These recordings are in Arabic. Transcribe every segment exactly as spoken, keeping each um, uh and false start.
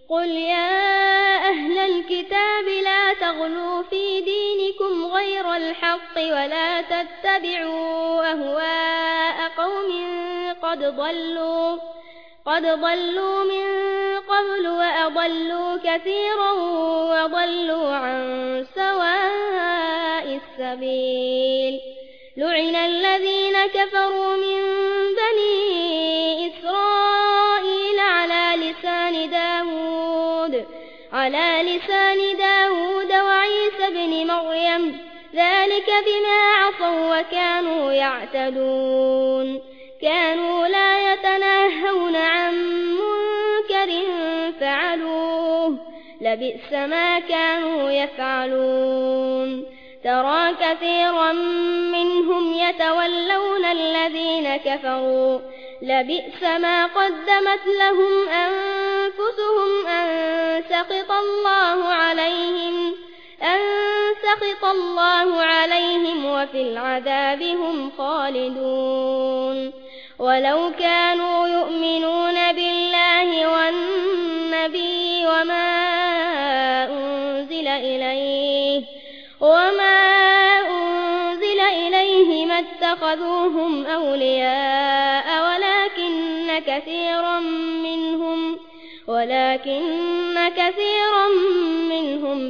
قل يا أهل الكتاب لا تغلوا في دينكم غير الحق ولا تتبعوا أهواء قوم قد ضلوا قد ضلوا من قبل وأضلوا كثيرا وضلوا عن سواء السبيل. لعن الذين كفروا من بني إسرائيل على لسان داود على لسان داود وعيسى بن مريم ذلك بما عصوا وكانوا يعتدون. كانوا لا يتناهون عن منكر فعلوه لبئس ما كانوا يفعلون. ترى كثيرا منهم يتولون الذين كفروا لبئس ما قدمت لهم أنفسهم أن سخط الله عليهم أن سخط الله عليهم وفي العذاب هم خالدون. ولو كانوا يؤمنون بالله والنبي وما أنزل إليه وما أنزل إليه ما اتخذوهم أولياء ولكن كثيرا منهم ولكن كثيرا منهم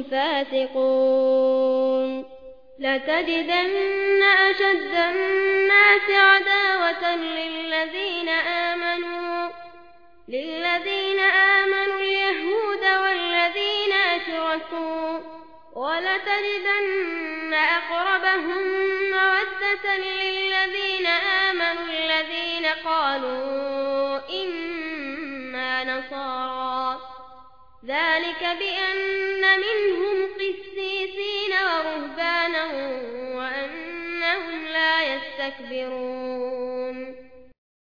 فاسقون. لتجدن أشد الناس عداوة للذين آمنوا للذين آمنوا اليهود والذين أشركوا ولتجدن أقربهم مودة للذين آمنوا الذين قالوا إنا نصارى ذلك بأن منهم قسيسين ورهبانا وأنهم لا يستكبرون.